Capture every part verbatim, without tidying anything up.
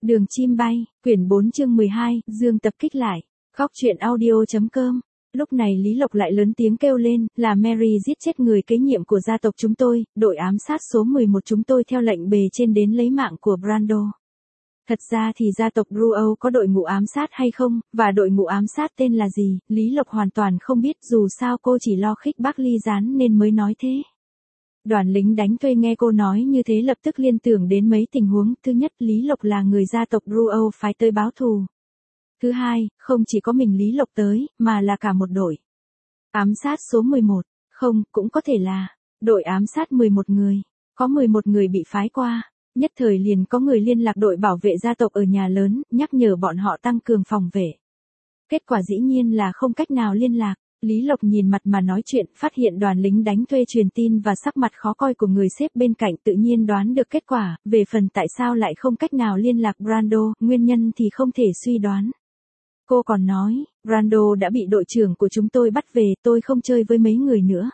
Đường chim bay, quyển bốn chương mười hai, Dương tập kích lại. Góc truyện audio.com. Lúc này Lý Lộc lại lớn tiếng kêu lên, là Mary giết chết người kế nhiệm của gia tộc chúng tôi, đội ám sát số mười một chúng tôi theo lệnh bề trên đến lấy mạng của Brando. Thật ra thì gia tộc Ruo có đội ngũ ám sát hay không, và đội ngũ ám sát tên là gì, Lý Lộc hoàn toàn không biết, dù sao cô chỉ lo khích bác ly gián nên mới nói thế. Đoàn lính đánh thuê nghe cô nói như thế lập tức liên tưởng đến mấy tình huống. Thứ nhất, Lý Lộc là người gia tộc Ruo phái tới báo thù. Thứ hai, không chỉ có mình Lý Lộc tới, mà là cả một đội. Ám sát số mười một, không, cũng có thể là đội ám sát mười một người. Có mười một người bị phái qua. Nhất thời liền có người liên lạc đội bảo vệ gia tộc ở nhà lớn, nhắc nhở bọn họ tăng cường phòng vệ. Kết quả dĩ nhiên là không cách nào liên lạc. Lý Lộc nhìn mặt mà nói chuyện, phát hiện đoàn lính đánh thuê truyền tin và sắc mặt khó coi của người xếp bên cạnh, tự nhiên đoán được kết quả. Về phần tại sao lại không cách nào liên lạc Brando, nguyên nhân thì không thể suy đoán. Cô còn nói, Brando đã bị đội trưởng của chúng tôi bắt về, tôi không chơi với mấy người nữa.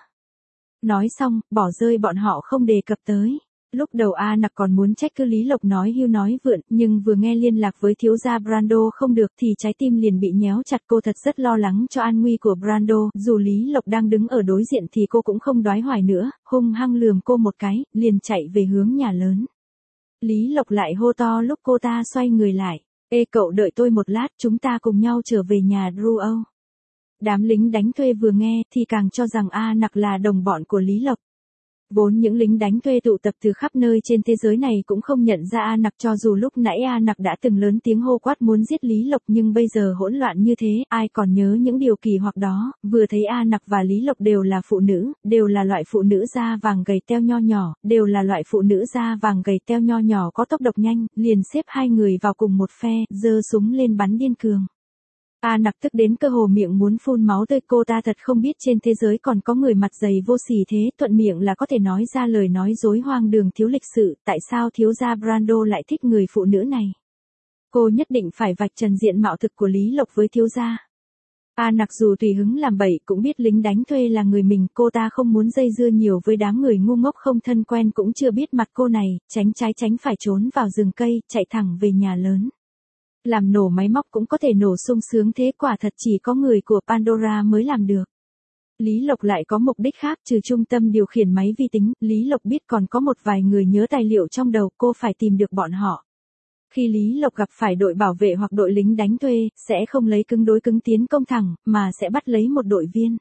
Nói xong, bỏ rơi bọn họ không đề cập tới. Lúc đầu A Nặc còn muốn trách cứ Lý Lộc nói hưu nói vượn, nhưng vừa nghe liên lạc với thiếu gia Brando không được thì trái tim liền bị nhéo chặt. Cô thật rất lo lắng cho an nguy của Brando, dù Lý Lộc đang đứng ở đối diện thì cô cũng không đoái hoài nữa, hung hăng lườm cô một cái, liền chạy về hướng nhà lớn. Lý Lộc lại hô to lúc cô ta xoay người lại, ê cậu đợi tôi một lát, chúng ta cùng nhau trở về nhà Ruo. Đám lính đánh thuê vừa nghe thì càng cho rằng A Nặc là đồng bọn của Lý Lộc. Vốn những lính đánh thuê tụ tập từ khắp nơi trên thế giới này cũng không nhận ra A Nặc, cho dù lúc nãy A Nặc đã từng lớn tiếng hô quát muốn giết Lý Lộc, nhưng bây giờ hỗn loạn như thế, ai còn nhớ những điều kỳ hoặc đó. Vừa thấy A Nặc và Lý Lộc đều là phụ nữ, đều là loại phụ nữ da vàng gầy teo nho nhỏ, đều là loại phụ nữ da vàng gầy teo nho nhỏ có tốc độ nhanh, liền xếp hai người vào cùng một phe, giơ súng lên bắn điên cường. A Nặc tức đến cơ hồ miệng muốn phun máu tươi, cô ta thật không biết trên thế giới còn có người mặt dày vô sỉ thế, thuận miệng là có thể nói ra lời nói dối hoang đường thiếu lịch sự. Tại sao thiếu gia Brando lại thích người phụ nữ này? Cô nhất định phải vạch trần diện mạo thực của Lý Lộc với thiếu gia. A Nặc dù tùy hứng làm bậy cũng biết lính đánh thuê là người mình, cô ta không muốn dây dưa nhiều với đám người ngu ngốc không thân quen cũng chưa biết mặt cô này, tránh trái tránh phải trốn vào rừng cây, chạy thẳng về nhà lớn. Làm nổ máy móc cũng có thể nổ sung sướng thế, quả thật chỉ có người của Pandora mới làm được. Lý Lộc lại có mục đích khác, trừ trung tâm điều khiển máy vi tính, Lý Lộc biết còn có một vài người nhớ tài liệu trong đầu, cô phải tìm được bọn họ. Khi Lý Lộc gặp phải đội bảo vệ hoặc đội lính đánh thuê, sẽ không lấy cứng đối cứng tiến công thẳng, mà sẽ bắt lấy một đội viên.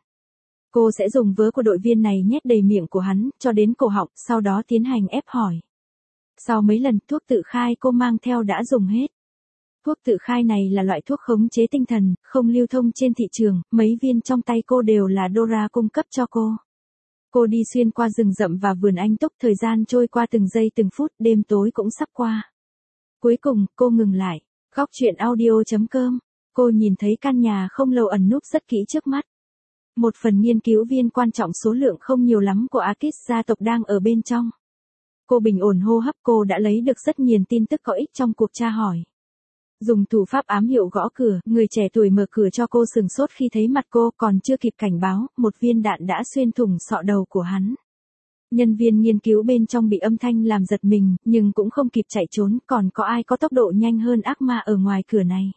Cô sẽ dùng vớ của đội viên này nhét đầy miệng của hắn, cho đến cổ họng, sau đó tiến hành ép hỏi. Sau mấy lần thuốc tự khai cô mang theo đã dùng hết. Thuốc tự khai này là loại thuốc khống chế tinh thần, không lưu thông trên thị trường, mấy viên trong tay cô đều là Dora cung cấp cho cô. Cô đi xuyên qua rừng rậm và vườn anh túc, thời gian trôi qua từng giây từng phút, đêm tối cũng sắp qua. Cuối cùng, cô ngừng lại. Góc truyện audio.com. Cô nhìn thấy căn nhà không lâu ẩn núp rất kỹ trước mắt. Một phần nghiên cứu viên quan trọng số lượng không nhiều lắm của Akis gia tộc đang ở bên trong. Cô bình ổn hô hấp, cô đã lấy được rất nhiều tin tức có ích trong cuộc tra hỏi. Dùng thủ pháp ám hiệu gõ cửa, người trẻ tuổi mở cửa cho cô, sừng sốt khi thấy mặt cô, còn chưa kịp cảnh báo, một viên đạn đã xuyên thủng sọ đầu của hắn. Nhân viên nghiên cứu bên trong bị âm thanh làm giật mình, nhưng cũng không kịp chạy trốn, còn có ai có tốc độ nhanh hơn ác ma ở ngoài cửa này.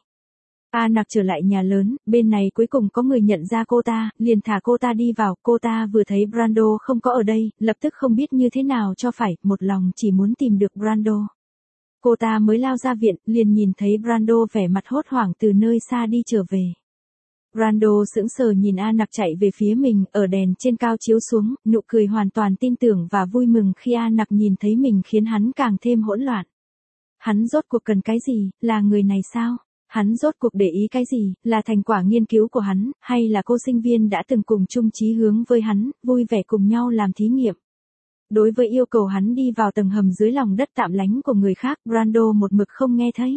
A Nặc trở lại nhà lớn, bên này cuối cùng có người nhận ra cô ta, liền thả cô ta đi vào. Cô ta vừa thấy Brando không có ở đây, lập tức không biết như thế nào cho phải, một lòng chỉ muốn tìm được Brando. Cô ta mới lao ra viện, liền nhìn thấy Brando vẻ mặt hốt hoảng từ nơi xa đi trở về. Brando sững sờ nhìn A Nặc chạy về phía mình, ở đèn trên cao chiếu xuống, nụ cười hoàn toàn tin tưởng và vui mừng khi A Nặc nhìn thấy mình khiến hắn càng thêm hỗn loạn. Hắn rốt cuộc cần cái gì, là người này sao? Hắn rốt cuộc để ý cái gì, là thành quả nghiên cứu của hắn, hay là cô sinh viên đã từng cùng chung chí hướng với hắn, vui vẻ cùng nhau làm thí nghiệm? Đối với yêu cầu hắn đi vào tầng hầm dưới lòng đất tạm lánh của người khác, Brando một mực không nghe thấy.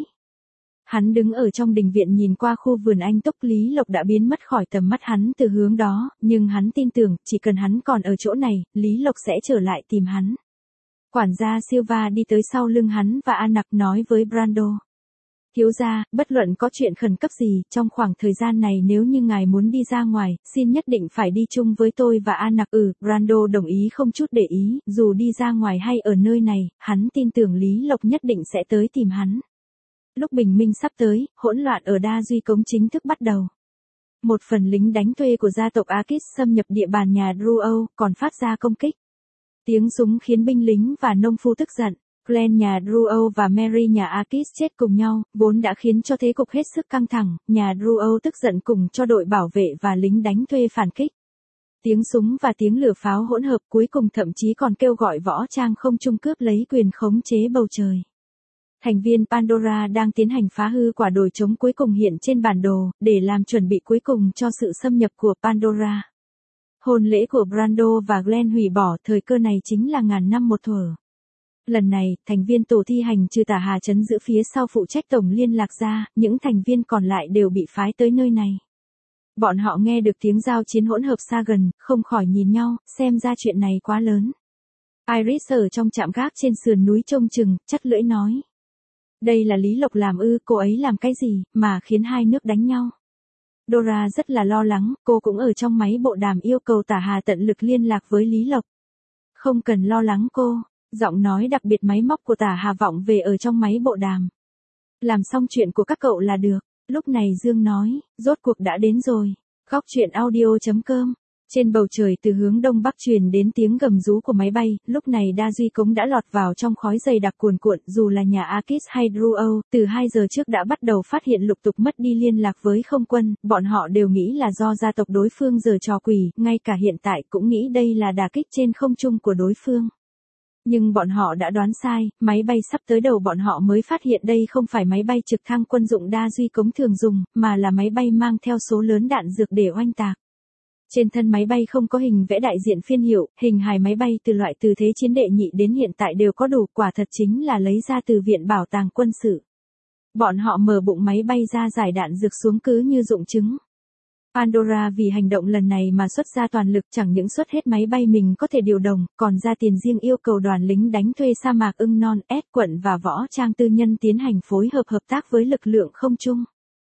Hắn đứng ở trong đình viện nhìn qua khu vườn anh túc, Lý Lộc đã biến mất khỏi tầm mắt hắn từ hướng đó, nhưng hắn tin tưởng, chỉ cần hắn còn ở chỗ này, Lý Lộc sẽ trở lại tìm hắn. Quản gia Silva đi tới sau lưng hắn và A Nặc nói với Brando. Thiếu gia, bất luận có chuyện khẩn cấp gì, trong khoảng thời gian này nếu như ngài muốn đi ra ngoài, xin nhất định phải đi chung với tôi và A Nặc. Ừ, Brando đồng ý không chút để ý, dù đi ra ngoài hay ở nơi này, hắn tin tưởng Lý Lộc nhất định sẽ tới tìm hắn. Lúc bình minh sắp tới, hỗn loạn ở Đa Duy Cống chính thức bắt đầu. Một phần lính đánh thuê của gia tộc Akis xâm nhập địa bàn nhà Druow, còn phát ra công kích. Tiếng súng khiến binh lính và nông phu tức giận. Glenn nhà Druow và Mary nhà Akis chết cùng nhau, vốn đã khiến cho thế cục hết sức căng thẳng. Nhà Druow tức giận cùng cho đội bảo vệ và lính đánh thuê phản kích. Tiếng súng và tiếng lửa pháo hỗn hợp, cuối cùng thậm chí còn kêu gọi võ trang không trung cướp lấy quyền khống chế bầu trời. Thành viên Pandora đang tiến hành phá hư quả đồi trống cuối cùng hiện trên bản đồ, để làm chuẩn bị cuối cùng cho sự xâm nhập của Pandora. Hôn lễ của Brando và Glenn hủy bỏ, thời cơ này chính là ngàn năm một thuở. Lần này, thành viên tổ thi hành trừ Tả Hà trấn giữ phía sau phụ trách tổng liên lạc ra, những thành viên còn lại đều bị phái tới nơi này. Bọn họ nghe được tiếng giao chiến hỗn hợp xa gần, không khỏi nhìn nhau, xem ra chuyện này quá lớn. Iris ở trong trạm gác trên sườn núi trông chừng, chắt lưỡi nói. Đây là Lý Lộc làm ư, cô ấy làm cái gì, mà khiến hai nước đánh nhau. Dora rất là lo lắng, cô cũng ở trong máy bộ đàm yêu cầu Tả Hà tận lực liên lạc với Lý Lộc. Không cần lo lắng cô, giọng nói đặc biệt máy móc của Tả Hà vọng về ở trong máy bộ đàm. Làm xong chuyện của các cậu là được. Lúc này Dương nói, rốt cuộc đã đến rồi. Góc truyện audio chấm com. Trên bầu trời từ hướng đông bắc truyền đến tiếng gầm rú của máy bay, lúc này Đa Duy Cống đã lọt vào trong khói dày đặc cuồn cuộn, dù là nhà Akis hay Druow, từ hai giờ trước đã bắt đầu phát hiện lục tục mất đi liên lạc với không quân, bọn họ đều nghĩ là do gia tộc đối phương giở trò quỷ, ngay cả hiện tại cũng nghĩ đây là đả kích trên không trung của đối phương. Nhưng bọn họ đã đoán sai, máy bay sắp tới đầu bọn họ mới phát hiện đây không phải máy bay trực thăng quân dụng Đa Duy Cống thường dùng, mà là máy bay mang theo số lớn đạn dược để oanh tạc. Trên thân máy bay không có hình vẽ đại diện phiên hiệu, hình hài máy bay từ loại từ thế chiến đệ nhị đến hiện tại đều có đủ, quả thật chính là lấy ra từ viện bảo tàng quân sự. Bọn họ mở bụng máy bay ra giải đạn dược xuống cứ như dụng trứng. Pandora vì hành động lần này mà xuất ra toàn lực, chẳng những xuất hết máy bay mình có thể điều động, còn ra tiền riêng yêu cầu đoàn lính đánh thuê sa mạc ưng non, S quận và võ trang tư nhân tiến hành phối hợp hợp tác với lực lượng không trung.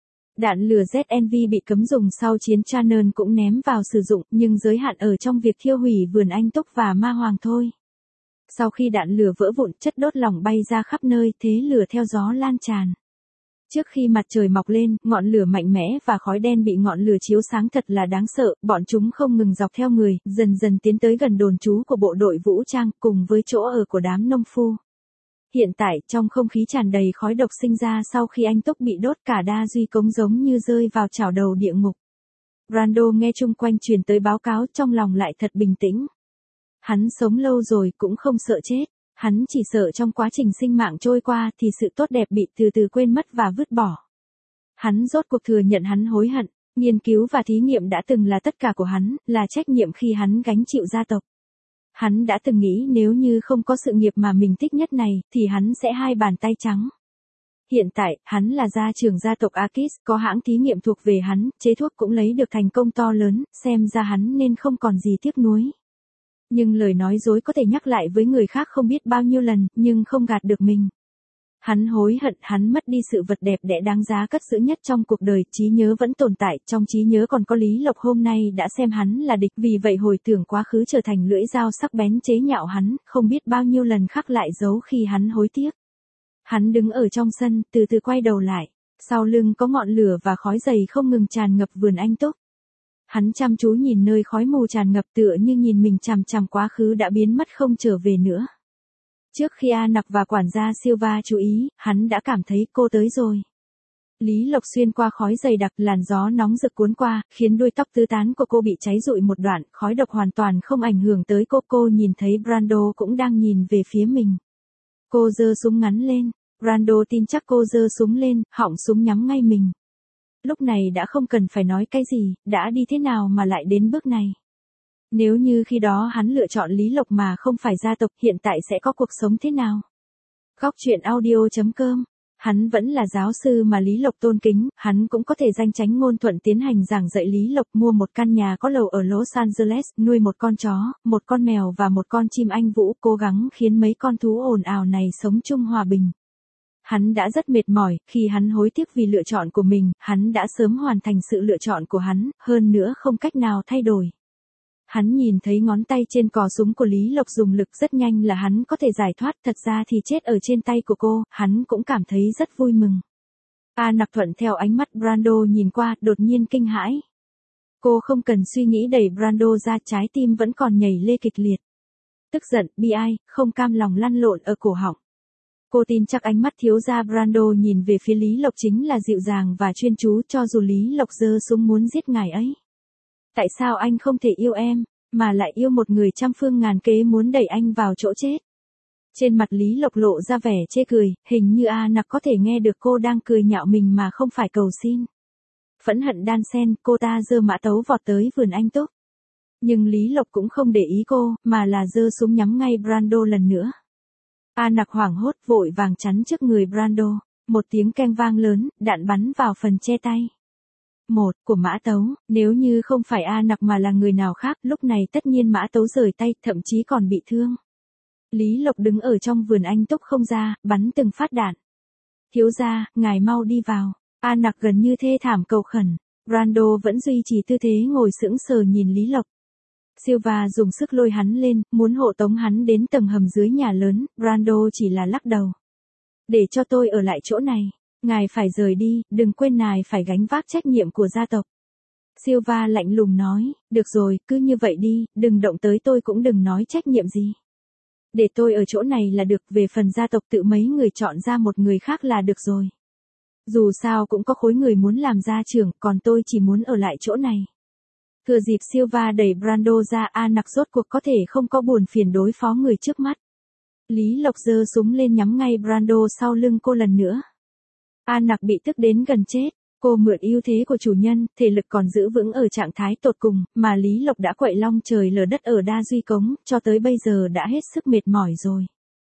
Đạn lửa Z N V bị cấm dùng sau chiến Channon cũng ném vào sử dụng, nhưng giới hạn ở trong việc thiêu hủy vườn anh túc và ma hoàng thôi. Sau khi đạn lửa vỡ vụn, chất đốt lỏng bay ra khắp nơi, thế lửa theo gió lan tràn. Trước khi mặt trời mọc lên, ngọn lửa mạnh mẽ và khói đen bị ngọn lửa chiếu sáng thật là đáng sợ, bọn chúng không ngừng dọc theo người, dần dần tiến tới gần đồn trú của bộ đội vũ trang, cùng với chỗ ở của đám nông phu. Hiện tại, trong không khí tràn đầy khói độc sinh ra sau khi anh túc bị đốt, cả Đa Duy Cống giống như rơi vào chảo đầu địa ngục. Brando nghe chung quanh truyền tới báo cáo, trong lòng lại thật bình tĩnh. Hắn sống lâu rồi cũng không sợ chết. Hắn chỉ sợ trong quá trình sinh mạng trôi qua thì sự tốt đẹp bị từ từ quên mất và vứt bỏ. Hắn rốt cuộc thừa nhận hắn hối hận, nghiên cứu và thí nghiệm đã từng là tất cả của hắn, là trách nhiệm khi hắn gánh chịu gia tộc. Hắn đã từng nghĩ nếu như không có sự nghiệp mà mình thích nhất này, thì hắn sẽ hai bàn tay trắng. Hiện tại, hắn là gia trưởng gia tộc Akis, có hãng thí nghiệm thuộc về hắn, chế thuốc cũng lấy được thành công to lớn, xem ra hắn nên không còn gì tiếc nuối. Nhưng lời nói dối có thể nhắc lại với người khác không biết bao nhiêu lần, nhưng không gạt được mình. Hắn hối hận, hắn mất đi sự vật đẹp đẽ đáng giá cất giữ nhất trong cuộc đời, trí nhớ vẫn tồn tại, trong trí nhớ còn có Lý Lộc hôm nay đã xem hắn là địch, vì vậy hồi tưởng quá khứ trở thành lưỡi dao sắc bén chế nhạo hắn, không biết bao nhiêu lần khắc lại dấu khi hắn hối tiếc. Hắn đứng ở trong sân, từ từ quay đầu lại, sau lưng có ngọn lửa và khói dày không ngừng tràn ngập vườn anh túc. Hắn chăm chú nhìn nơi khói mù tràn ngập tựa như nhìn mình chằm chằm quá khứ đã biến mất không trở về nữa. Trước khi A Nặc và quản gia Silva chú ý, hắn đã cảm thấy cô tới rồi. Lý Lộc xuyên qua khói dày đặc, làn gió nóng rực cuốn qua, khiến đuôi tóc tứ tán của cô bị cháy rụi một đoạn, khói độc hoàn toàn không ảnh hưởng tới cô. Cô nhìn thấy Brando cũng đang nhìn về phía mình. Cô giơ súng ngắn lên, Brando tin chắc cô giơ súng lên, họng súng nhắm ngay mình. Lúc này đã không cần phải nói cái gì, đã đi thế nào mà lại đến bước này. Nếu như khi đó hắn lựa chọn Lý Lộc mà không phải gia tộc, hiện tại sẽ có cuộc sống thế nào? Góc truyện audio chấm com. Hắn vẫn là giáo sư mà Lý Lộc tôn kính, hắn cũng có thể danh chánh ngôn thuận tiến hành giảng dạy Lý Lộc, mua một căn nhà có lầu ở Los Angeles, nuôi một con chó, một con mèo và một con chim anh vũ, cố gắng khiến mấy con thú ồn ào này sống chung hòa bình. Hắn đã rất mệt mỏi, khi hắn hối tiếc vì lựa chọn của mình, hắn đã sớm hoàn thành sự lựa chọn của hắn, hơn nữa không cách nào thay đổi. Hắn nhìn thấy ngón tay trên cò súng của Lý Lộc dùng lực rất nhanh là hắn có thể giải thoát, thật ra thì chết ở trên tay của cô, hắn cũng cảm thấy rất vui mừng. A Nặc thuận theo ánh mắt Brando nhìn qua, đột nhiên kinh hãi. Cô không cần suy nghĩ đẩy Brando ra, trái tim vẫn còn nhảy lê kịch liệt. Tức giận, bi ai, không cam lòng lăn lộn ở cổ họng. Cô tin chắc ánh mắt thiếu gia Brando nhìn về phía Lý Lộc chính là dịu dàng và chuyên chú, cho dù Lý Lộc giơ súng muốn giết ngài ấy. Tại sao anh không thể yêu em, mà lại yêu một người trăm phương ngàn kế muốn đẩy anh vào chỗ chết? Trên mặt Lý Lộc lộ ra vẻ chê cười, hình như A Nặc có thể nghe được cô đang cười nhạo mình mà không phải cầu xin. Phẫn hận đan sen, cô ta giơ mã tấu vọt tới vườn anh túc. Nhưng Lý Lộc cũng không để ý cô, mà là giơ súng nhắm ngay Brando lần nữa. A Nặc hoảng hốt vội vàng chắn trước người Brando, một tiếng keng vang lớn, đạn bắn vào phần che tay. Một, của mã tấu, nếu như không phải A Nặc mà là người nào khác, lúc này tất nhiên mã tấu rời tay, thậm chí còn bị thương. Lý Lộc đứng ở trong vườn anh túc không ra, bắn từng phát đạn. Thiếu gia, ngài mau đi vào. A Nặc gần như thê thảm cầu khẩn. Brando vẫn duy trì tư thế ngồi sững sờ nhìn Lý Lộc. Silva dùng sức lôi hắn lên, muốn hộ tống hắn đến tầng hầm dưới nhà lớn, Brando chỉ là lắc đầu. Để cho tôi ở lại chỗ này. Ngài phải rời đi, đừng quên ngài phải gánh vác trách nhiệm của gia tộc. Silva lạnh lùng nói, được rồi, cứ như vậy đi, đừng động tới tôi cũng đừng nói trách nhiệm gì. Để tôi ở chỗ này là được, về phần gia tộc tự mấy người chọn ra một người khác là được rồi. Dù sao cũng có khối người muốn làm gia trưởng, còn tôi chỉ muốn ở lại chỗ này. Thừa dịp Silva đẩy Brando ra, A Nặc rốt cuộc có thể không có buồn phiền đối phó người trước mắt. Lý Lộc giơ súng lên nhắm ngay Brando sau lưng cô lần nữa. A Nặc bị tức đến gần chết. Cô mượn ưu thế của chủ nhân, thể lực còn giữ vững ở trạng thái tột cùng, mà Lý Lộc đã quậy long trời lở đất ở đa duy cống, cho tới bây giờ đã hết sức mệt mỏi rồi.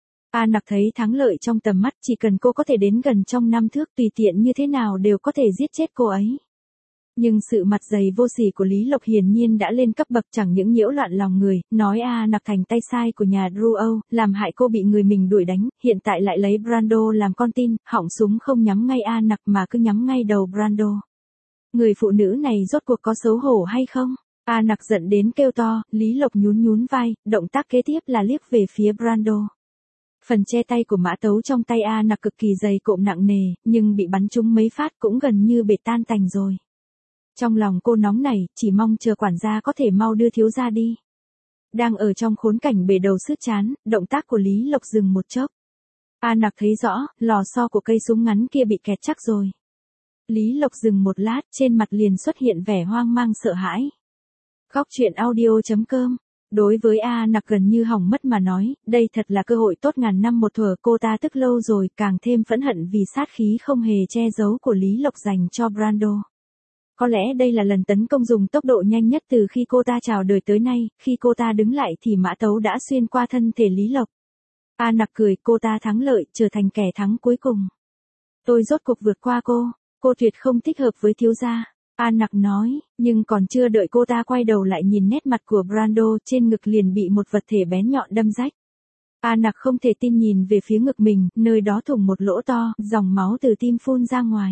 A Nặc thấy thắng lợi trong tầm mắt, chỉ cần cô có thể đến gần trong năm thước, tùy tiện như thế nào đều có thể giết chết cô ấy. Nhưng sự mặt dày vô sỉ của Lý Lộc hiển nhiên đã lên cấp bậc, chẳng những nhiễu loạn lòng người, nói A Nặc thành tay sai của nhà Druo, làm hại cô bị người mình đuổi đánh, hiện tại lại lấy Brando làm con tin, họng súng không nhắm ngay A Nặc mà cứ nhắm ngay đầu Brando. Người phụ nữ này rốt cuộc có xấu hổ hay không? A Nặc giận đến kêu to, Lý Lộc nhún nhún vai, động tác kế tiếp là liếc về phía Brando. Phần che tay của mã tấu trong tay A Nặc cực kỳ dày cộm nặng nề, nhưng bị bắn trúng mấy phát cũng gần như bể tan tành rồi. Trong lòng cô nóng nảy, chỉ mong chờ quản gia có thể mau đưa thiếu gia đi. Đang ở trong khốn cảnh bể đầu sứt chán, động tác của Lý Lộc dừng một chốc. A Nặc thấy rõ, lò xo của cây súng ngắn kia bị kẹt chắc rồi. Lý Lộc dừng một lát, trên mặt liền xuất hiện vẻ hoang mang sợ hãi. Góc truyện audio chấm com. Đối với A Nặc gần như hỏng mất mà nói, đây thật là cơ hội tốt ngàn năm một thuở, cô ta tức lâu rồi, càng thêm phẫn hận vì sát khí không hề che giấu của Lý Lộc dành cho Brando. Có lẽ đây là lần tấn công dùng tốc độ nhanh nhất từ khi cô ta chào đời tới nay, khi cô ta đứng lại thì mã tấu đã xuyên qua thân thể Lý Lộc. A Nặc cười, cô ta thắng lợi, trở thành kẻ thắng cuối cùng. Tôi rốt cuộc vượt qua cô, cô tuyệt không thích hợp với thiếu gia. A Nặc nói, nhưng còn chưa đợi cô ta quay đầu lại nhìn nét mặt của Brando, trên ngực liền bị một vật thể bén nhọn đâm rách. A Nặc không thể tin nhìn về phía ngực mình, nơi đó thủng một lỗ to, dòng máu từ tim phun ra ngoài.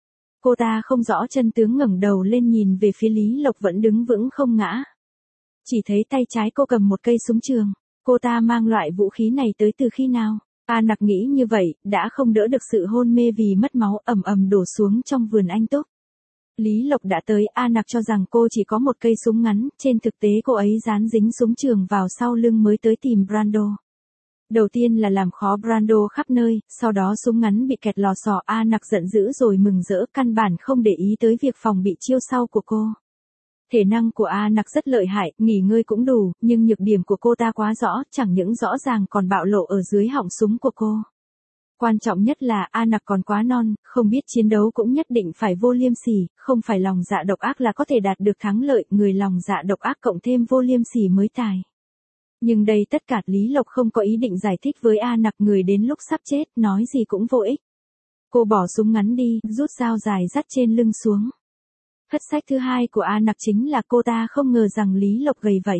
Cô ta không rõ chân tướng, ngẩng đầu lên nhìn về phía Lý Lộc vẫn đứng vững không ngã. Chỉ thấy tay trái cô cầm một cây súng trường. Cô ta mang loại vũ khí này tới từ khi nào? A Nặc nghĩ như vậy, đã không đỡ được sự hôn mê vì mất máu ầm ầm đổ xuống trong vườn anh túc. Lý Lộc đã tới, A Nặc cho rằng cô chỉ có một cây súng ngắn, trên thực tế cô ấy dán dính súng trường vào sau lưng mới tới tìm Brando. Đầu tiên là làm khó Brando khắp nơi, sau đó súng ngắn bị kẹt lò xò, A Nặc giận dữ rồi mừng rỡ, căn bản không để ý tới việc phòng bị chiêu sau của cô. Thể năng của A Nặc rất lợi hại, nghỉ ngơi cũng đủ, nhưng nhược điểm của cô ta quá rõ, chẳng những rõ ràng còn bạo lộ ở dưới họng súng của cô. Quan trọng nhất là A Nặc còn quá non, không biết chiến đấu cũng nhất định phải vô liêm sỉ, không phải lòng dạ độc ác là có thể đạt được thắng lợi, người lòng dạ độc ác cộng thêm vô liêm sỉ mới tài. Nhưng đây tất cả Lý Lộc không có ý định giải thích với A Nặc, người đến lúc sắp chết, nói gì cũng vô ích. Cô bỏ súng ngắn đi, rút dao dài dắt trên lưng xuống. Thất sách thứ hai của A Nặc chính là cô ta không ngờ rằng Lý Lộc gầy vậy.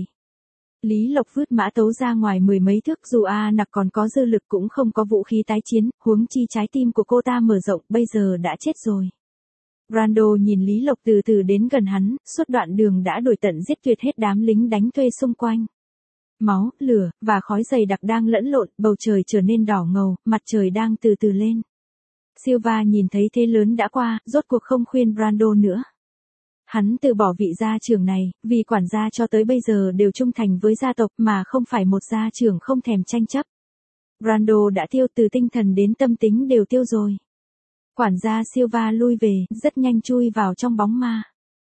Lý Lộc vứt mã tấu ra ngoài mười mấy thước, dù A Nặc còn có dư lực cũng không có vũ khí tái chiến, huống chi trái tim của cô ta mở rộng, bây giờ đã chết rồi. Brando nhìn Lý Lộc từ từ đến gần hắn, suốt đoạn đường đã đuổi tận giết tuyệt hết đám lính đánh thuê xung quanh. Máu, lửa, và khói dày đặc đang lẫn lộn, bầu trời trở nên đỏ ngầu, mặt trời đang từ từ lên. Silva nhìn thấy thế lớn đã qua, rốt cuộc không khuyên Brando nữa. Hắn từ bỏ vị gia trưởng này, vì quản gia cho tới bây giờ đều trung thành với gia tộc mà không phải một gia trưởng không thèm tranh chấp. Brando đã tiêu, từ tinh thần đến tâm tính đều tiêu rồi. Quản gia Silva lui về, rất nhanh chui vào trong bóng ma.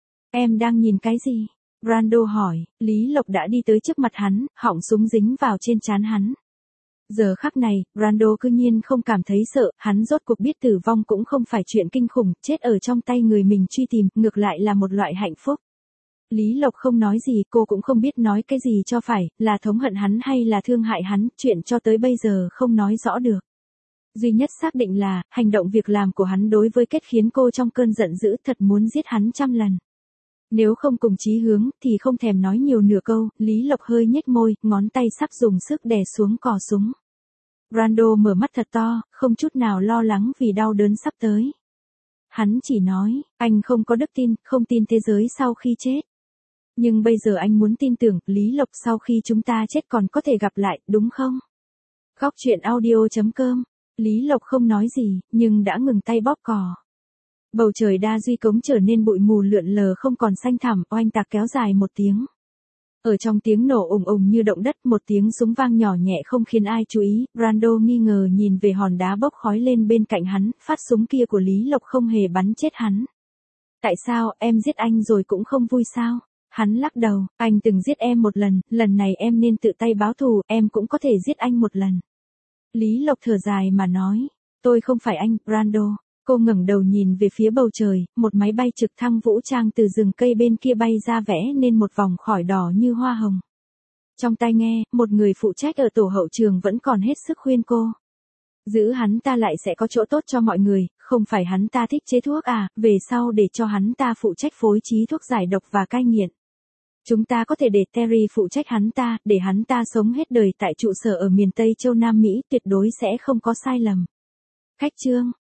Em đang nhìn cái gì? Brando hỏi. Lý Lộc đã đi tới trước mặt hắn, họng súng dính vào trên trán hắn. Giờ khắc này, Brando cư nhiên không cảm thấy sợ, hắn rốt cuộc biết tử vong cũng không phải chuyện kinh khủng, chết ở trong tay người mình truy tìm, ngược lại là một loại hạnh phúc. Lý Lộc không nói gì, cô cũng không biết nói cái gì cho phải, là thống hận hắn hay là thương hại hắn, chuyện cho tới bây giờ không nói rõ được. Duy nhất xác định là, hành động việc làm của hắn đối với Kết khiến cô trong cơn giận dữ thật muốn giết hắn trăm lần. Nếu không cùng chí hướng, thì không thèm nói nhiều nửa câu, Lý Lộc hơi nhếch môi, ngón tay sắp dùng sức đè xuống cò súng. Brando mở mắt thật to, không chút nào lo lắng vì đau đớn sắp tới. Hắn chỉ nói, anh không có đức tin, không tin thế giới sau khi chết. Nhưng bây giờ anh muốn tin tưởng, Lý Lộc sau khi chúng ta chết còn có thể gặp lại, đúng không? Góc truyện audio chấm com. Lý Lộc không nói gì, nhưng đã ngừng tay bóp cò. Bầu trời đa duy cống trở nên bụi mù lượn lờ không còn xanh thẳm, oanh tạc kéo dài một tiếng. Ở trong tiếng nổ ùng ùng như động đất, một tiếng súng vang nhỏ nhẹ không khiến ai chú ý, Brando nghi ngờ nhìn về hòn đá bốc khói lên bên cạnh hắn, phát súng kia của Lý Lộc không hề bắn chết hắn. Tại sao, em giết anh rồi cũng không vui sao? Hắn lắc đầu, anh từng giết em một lần, lần này em nên tự tay báo thù, em cũng có thể giết anh một lần. Lý Lộc thở dài mà nói, tôi không phải anh, Brando. Cô ngẩng đầu nhìn về phía bầu trời, một máy bay trực thăng vũ trang từ rừng cây bên kia bay ra vẽ nên một vòng khói đỏ như hoa hồng. Trong tai nghe, một người phụ trách ở tổ hậu trường vẫn còn hết sức khuyên cô. Giữ hắn ta lại sẽ có chỗ tốt cho mọi người, không phải hắn ta thích chế thuốc à, về sau để cho hắn ta phụ trách phối trí thuốc giải độc và cai nghiện. Chúng ta có thể để Terry phụ trách hắn ta, để hắn ta sống hết đời tại trụ sở ở miền Tây châu Nam Mỹ, tuyệt đối sẽ không có sai lầm. Khách trương